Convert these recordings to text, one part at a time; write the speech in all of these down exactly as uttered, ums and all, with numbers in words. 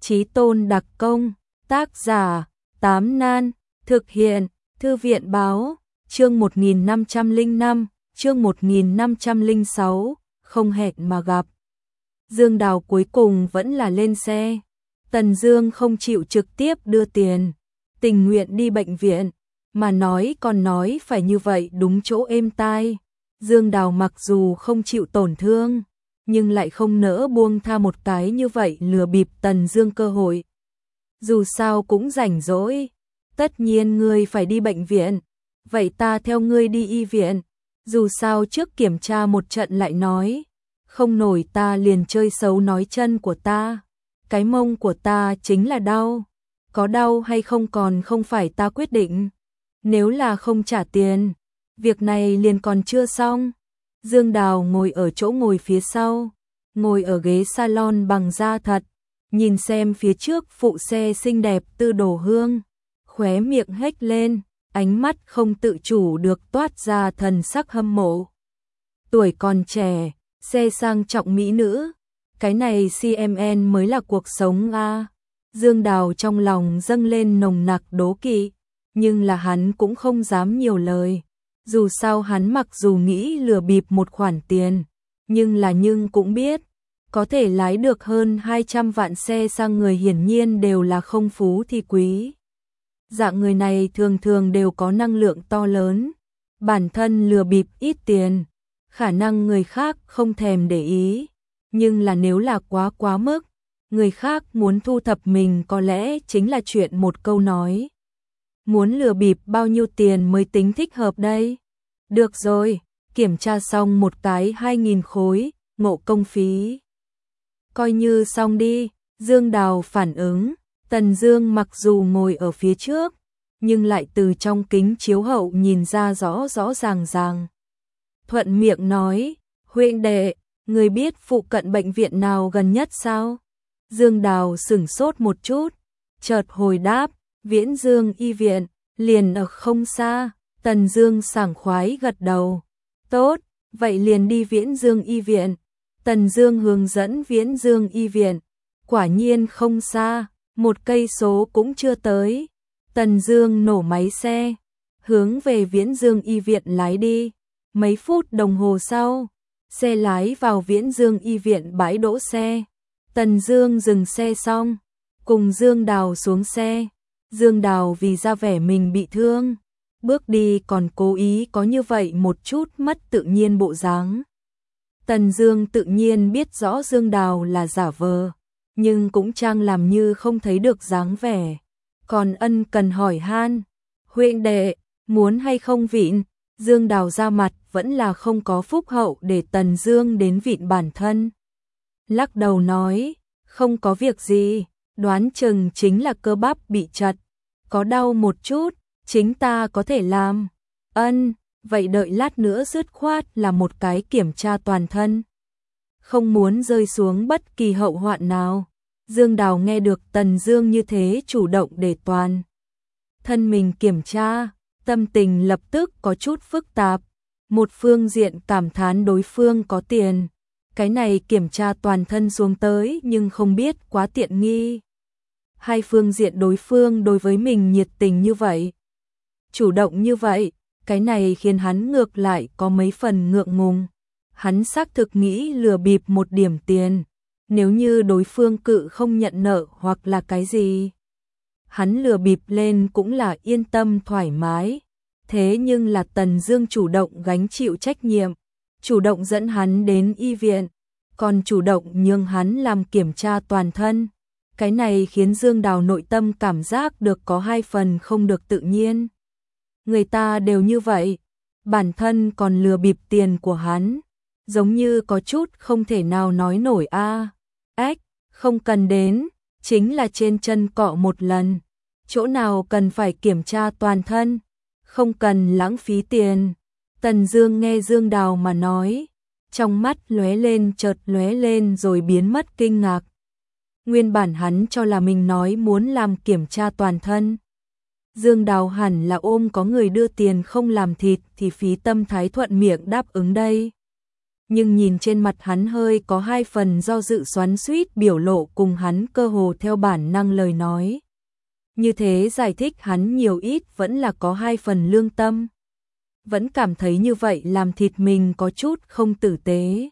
Chí tôn đặc công, tác giả, Tám Nan, thực hiện, Thư viện báo, chương một nghìn năm trăm lẻ năm, chương một nghìn năm trăm lẻ sáu, không hẹn mà gặp. Dương Đào cuối cùng vẫn là lên xe. Tần Dương không chịu trực tiếp đưa tiền, tình nguyện đi bệnh viện, mà nói còn nói phải như vậy đúng chỗ êm tai. Dương Đào mặc dù không chịu tổn thương, nhưng lại không nỡ buông tha một cái như vậy lừa bịp Tần Dương cơ hội. Dù sao cũng rảnh rỗi, tất nhiên ngươi phải đi bệnh viện, vậy ta theo ngươi đi y viện, dù sao trước kiểm tra một trận lại nói, không nổi ta liền chơi xấu nói chân của ta, cái mông của ta chính là đau, có đau hay không còn không phải ta quyết định, nếu là không trả tiền, việc này liền còn chưa xong. Dương Đào ngồi ở chỗ ngồi phía sau, ngồi ở ghế salon bằng da thật, nhìn xem phía trước phụ xe xinh đẹp Tư Đồ Hương, khóe miệng hếch lên, ánh mắt không tự chủ được toát ra thần sắc hâm mộ. Tuổi còn trẻ, xe sang trọng mỹ nữ, cái này xê em en mới là cuộc sống a. Dương Đào trong lòng dâng lên nồng nặc đố kỵ, nhưng là hắn cũng không dám nhiều lời. Dù sao hắn mặc dù nghĩ lừa bịp một khoản tiền, nhưng là nhưng cũng biết, có thể lái được hơn hai trăm vạn xe sang người hiển nhiên đều là không phú thì quý. Dạng người này thường thường đều có năng lượng to lớn, bản thân lừa bịp ít tiền, khả năng người khác không thèm để ý, nhưng là nếu là quá quá mức, người khác muốn thu thập mình có lẽ chính là chuyện một câu nói. Muốn lừa bịp bao nhiêu tiền mới tính thích hợp đây? Được rồi, kiểm tra xong một cái hai nghìn khối, ngộ công phí. Coi như xong đi, Dương Đào phản ứng, Tần Dương mặc dù ngồi ở phía trước, nhưng lại từ trong kính chiếu hậu nhìn ra rõ rõ ràng ràng. Thuận miệng nói, huynh đệ, người biết phụ cận bệnh viện nào gần nhất sao? Dương Đào sửng sốt một chút, chợt hồi đáp, Viễn Dương y viện, liền ở không xa. Tần Dương sảng khoái gật đầu, tốt, vậy liền đi Viễn Dương y viện. Tần Dương hướng dẫn Viễn Dương y viện, quả nhiên không xa, một cây số cũng chưa tới. Tần Dương nổ máy xe, hướng về Viễn Dương y viện lái đi. Mấy phút đồng hồ sau, xe lái vào Viễn Dương y viện bãi đỗ xe. Tần Dương dừng xe xong, cùng Dương Đào xuống xe. Dương Đào vì ra vẻ mình bị thương, bước đi còn cố ý có như vậy một chút mất tự nhiên bộ dáng. Tần Dương tự nhiên biết rõ Dương Đào là giả vờ, nhưng cũng trang làm như không thấy được dáng vẻ. Còn ân cần hỏi han, huynh đệ, muốn hay không vịn? Dương Đào ra mặt vẫn là không có phúc hậu để Tần Dương đến vịn bản thân. Lắc đầu nói, không có việc gì, đoán chừng chính là cơ bắp bị chật, có đau một chút, chính ta có thể làm. Ân, vậy đợi lát nữa dứt khoát là một cái kiểm tra toàn thân. Không muốn rơi xuống bất kỳ hậu hoạn nào. Dương Đào nghe được Tần Dương như thế chủ động để toàn thân mình kiểm tra, tâm tình lập tức có chút phức tạp. Một phương diện cảm thán đối phương có tiền, cái này kiểm tra toàn thân xuống tới nhưng không biết quá tiện nghi. Hai phương diện đối phương đối với mình nhiệt tình như vậy, chủ động như vậy, cái này khiến hắn ngược lại có mấy phần ngượng ngùng. Hắn xác thực nghĩ lừa bịp một điểm tiền, nếu như đối phương cự không nhận nợ hoặc là cái gì, hắn lừa bịp lên cũng là yên tâm thoải mái. Thế nhưng là Tần Dương chủ động gánh chịu trách nhiệm, chủ động dẫn hắn đến y viện, còn chủ động nhường hắn làm kiểm tra toàn thân. Cái này khiến Dương Đào nội tâm cảm giác được có hai phần không được tự nhiên. Người ta đều như vậy, bản thân còn lừa bịp tiền của hắn, giống như có chút không thể nào nói nổi a. Ách, không cần đến, chính là trên chân cọ một lần, chỗ nào cần phải kiểm tra toàn thân, không cần lãng phí tiền. Tần Dương nghe Dương Đào mà nói, trong mắt lóe lên chợt lóe lên rồi biến mất kinh ngạc. Nguyên bản hắn cho là mình nói muốn làm kiểm tra toàn thân. Dương Đào hẳn là ôm có người đưa tiền không làm thịt thì phí tâm thái thuận miệng đáp ứng đây. nhưng nhìn trên mặt hắn hơi có hai phần do dự xoắn xuýt, biểu lộ cùng hắn cơ hồ theo bản năng lời nói. Như thế giải thích hắn nhiều ít vẫn là có hai phần lương tâm. Vẫn cảm thấy như vậy làm thịt mình có chút không tử tế.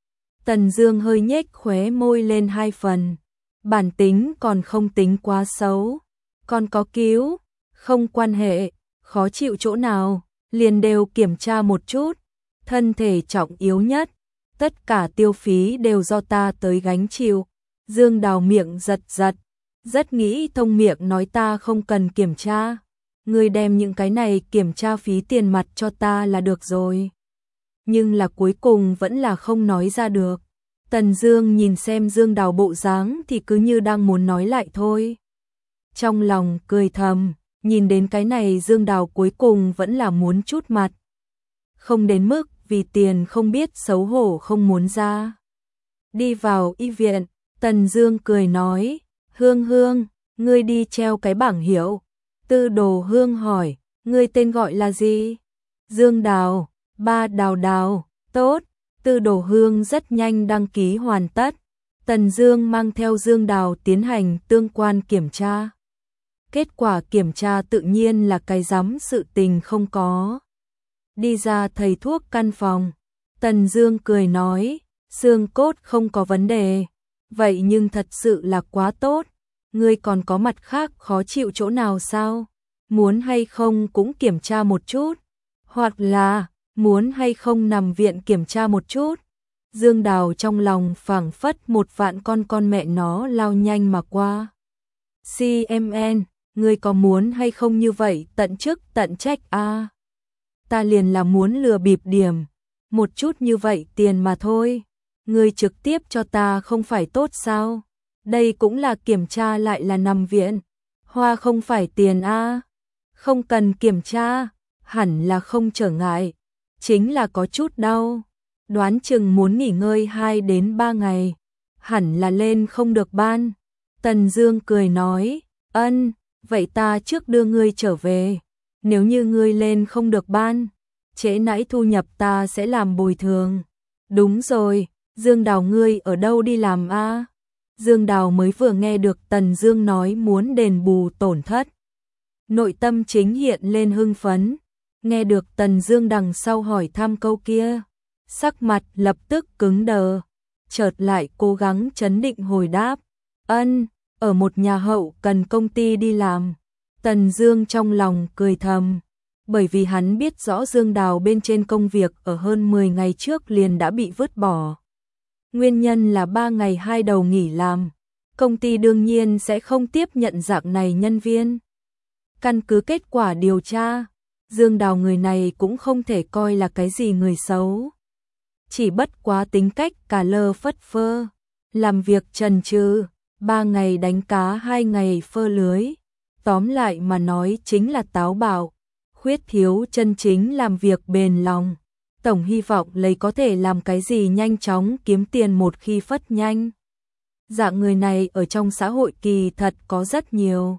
Tần Dương hơi nhếch khóe môi lên hai phần. Bản tính còn không tính quá xấu. Còn có cứu, không quan hệ, khó chịu chỗ nào, liền đều kiểm tra một chút. Thân thể trọng yếu nhất, tất cả tiêu phí đều do ta tới gánh chịu. Dương Đào miệng giật giật, rất nghĩ thông miệng nói ta không cần kiểm tra. Ngươi đem những cái này kiểm tra phí tiền mặt cho ta là được rồi. Nhưng là cuối cùng vẫn là không nói ra được. Tần Dương nhìn xem Dương Đào bộ dáng thì cứ như đang muốn nói lại thôi. Trong lòng cười thầm, nhìn đến cái này Dương Đào cuối cùng vẫn là muốn chút mặt. Không đến mức vì tiền không biết xấu hổ không muốn ra. Đi vào y viện, Tần Dương cười nói, Hương Hương, ngươi đi treo cái bảng hiệu. Tư Đồ Hương hỏi, ngươi tên gọi là gì? Dương Đào, ba Đào Đào, tốt. Tư Đồ Hương rất nhanh đăng ký hoàn tất. Tần Dương mang theo Dương Đào tiến hành tương quan kiểm tra. Kết quả kiểm tra tự nhiên là cái rắm sự tình không có. Đi ra thầy thuốc căn phòng. Tần Dương cười nói, xương cốt không có vấn đề. Vậy nhưng thật sự là quá tốt. Ngươi còn có mặt khác khó chịu chỗ nào sao? Muốn hay không cũng kiểm tra một chút. Hoặc là, muốn hay không nằm viện kiểm tra một chút. Dương Đào trong lòng phảng phất một vạn con con mẹ nó lao nhanh mà qua. xê em en, ngươi có muốn hay không như vậy tận chức tận trách a? À, ta liền là muốn lừa bịp điểm. Một chút như vậy tiền mà thôi. Ngươi trực tiếp cho ta không phải tốt sao? Đây cũng là kiểm tra lại là nằm viện. Hoa không phải tiền a. À, không cần kiểm tra, hẳn là không trở ngại. Chính là có chút đau. Đoán chừng muốn nghỉ ngơi hai đến ba ngày. Hẳn là lên không được ban. Tần Dương cười nói, ân, vậy ta trước đưa ngươi trở về. Nếu như ngươi lên không được ban, trễ nãy thu nhập ta sẽ làm bồi thường. Đúng rồi, Dương Đào ngươi ở đâu đi làm a? À? Dương Đào mới vừa nghe được Tần Dương nói muốn đền bù tổn thất. Nội tâm chính hiện lên hưng phấn. Nghe được Tần Dương đằng sau hỏi thăm câu kia, sắc mặt lập tức cứng đờ, chợt lại cố gắng trấn định hồi đáp, ân, ở một nhà hậu cần công ty đi làm. Tần Dương trong lòng cười thầm, bởi vì hắn biết rõ Dương Đào bên trên công việc ở hơn mười ngày trước liền đã bị vứt bỏ. Nguyên nhân là ba ngày hai đầu nghỉ làm, công ty đương nhiên sẽ không tiếp nhận dạng này nhân viên. Căn cứ kết quả điều tra, Dương Đào người này cũng không thể coi là cái gì người xấu. Chỉ bất quá tính cách cà lơ phất phơ, làm việc chần chừ, ba ngày đánh cá hai ngày phơ lưới. Tóm lại mà nói chính là táo bạo, khuyết thiếu chân chính làm việc bền lòng. Tổng hy vọng lấy có thể làm cái gì nhanh chóng kiếm tiền một khi phất nhanh. Dạng người này ở trong xã hội kỳ thật có rất nhiều.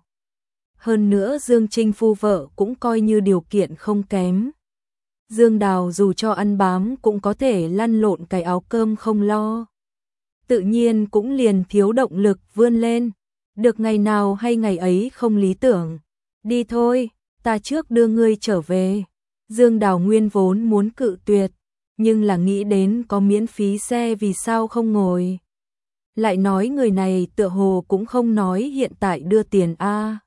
Hơn nữa Dương Trinh phu vợ cũng coi như điều kiện không kém. Dương Đào dù cho ăn bám cũng có thể lăn lộn cái áo cơm không lo. Tự nhiên cũng liền thiếu động lực vươn lên. Được ngày nào hay ngày ấy không lý tưởng. Đi thôi, ta trước đưa ngươi trở về. Dương Đào nguyên vốn muốn cự tuyệt, nhưng là nghĩ đến có miễn phí xe vì sao không ngồi. Lại nói người này tựa hồ cũng không nói hiện tại đưa tiền a.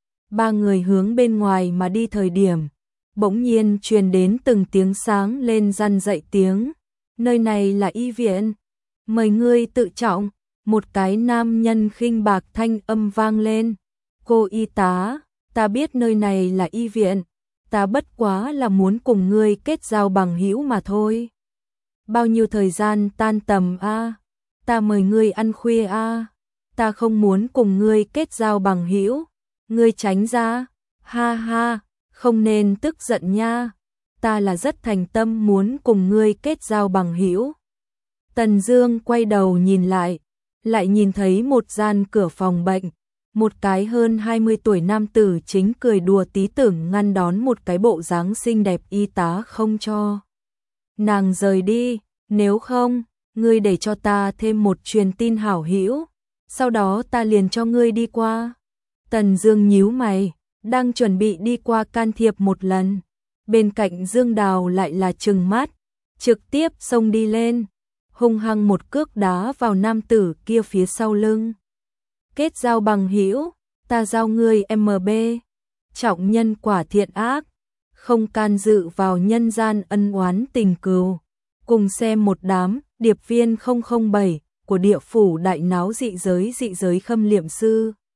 Ba người hướng bên ngoài mà đi thời điểm, bỗng nhiên truyền đến từng tiếng sáng lên răn dậy tiếng. Nơi này là y viện, mời ngươi tự trọng. Một cái nam nhân khinh bạc thanh âm vang lên. Cô y tá, ta biết nơi này là y viện, ta bất quá là muốn cùng ngươi kết giao bằng hữu mà thôi. Bao nhiêu thời gian tan tầm a? À? Ta mời ngươi ăn khuya a? À? Ta không muốn cùng ngươi kết giao bằng hữu. Ngươi tránh ra. Ha ha, không nên tức giận nha. Ta là rất thành tâm muốn cùng ngươi kết giao bằng hữu. Tần Dương quay đầu nhìn lại, lại nhìn thấy một gian cửa phòng bệnh, một cái hơn hai mươi tuổi nam tử chính cười đùa tí tưởng ngăn đón một cái bộ dáng xinh đẹp y tá không cho nàng rời đi. Nếu không, ngươi để cho ta thêm một truyền tin hảo hữu, sau đó ta liền cho ngươi đi qua. Tần Dương nhíu mày, đang chuẩn bị đi qua can thiệp một lần. Bên cạnh Dương Đào lại là trừng mắt, trực tiếp xông đi lên, hung hăng một cước đá vào nam tử kia phía sau lưng. Kết giao bằng hữu, ta giao ngươi em bê, trọng nhân quả thiện ác, không can dự vào nhân gian ân oán tình cừu. Cùng xem một đám điệp viên không không bảy của địa phủ đại náo dị giới dị giới khâm liệm sư.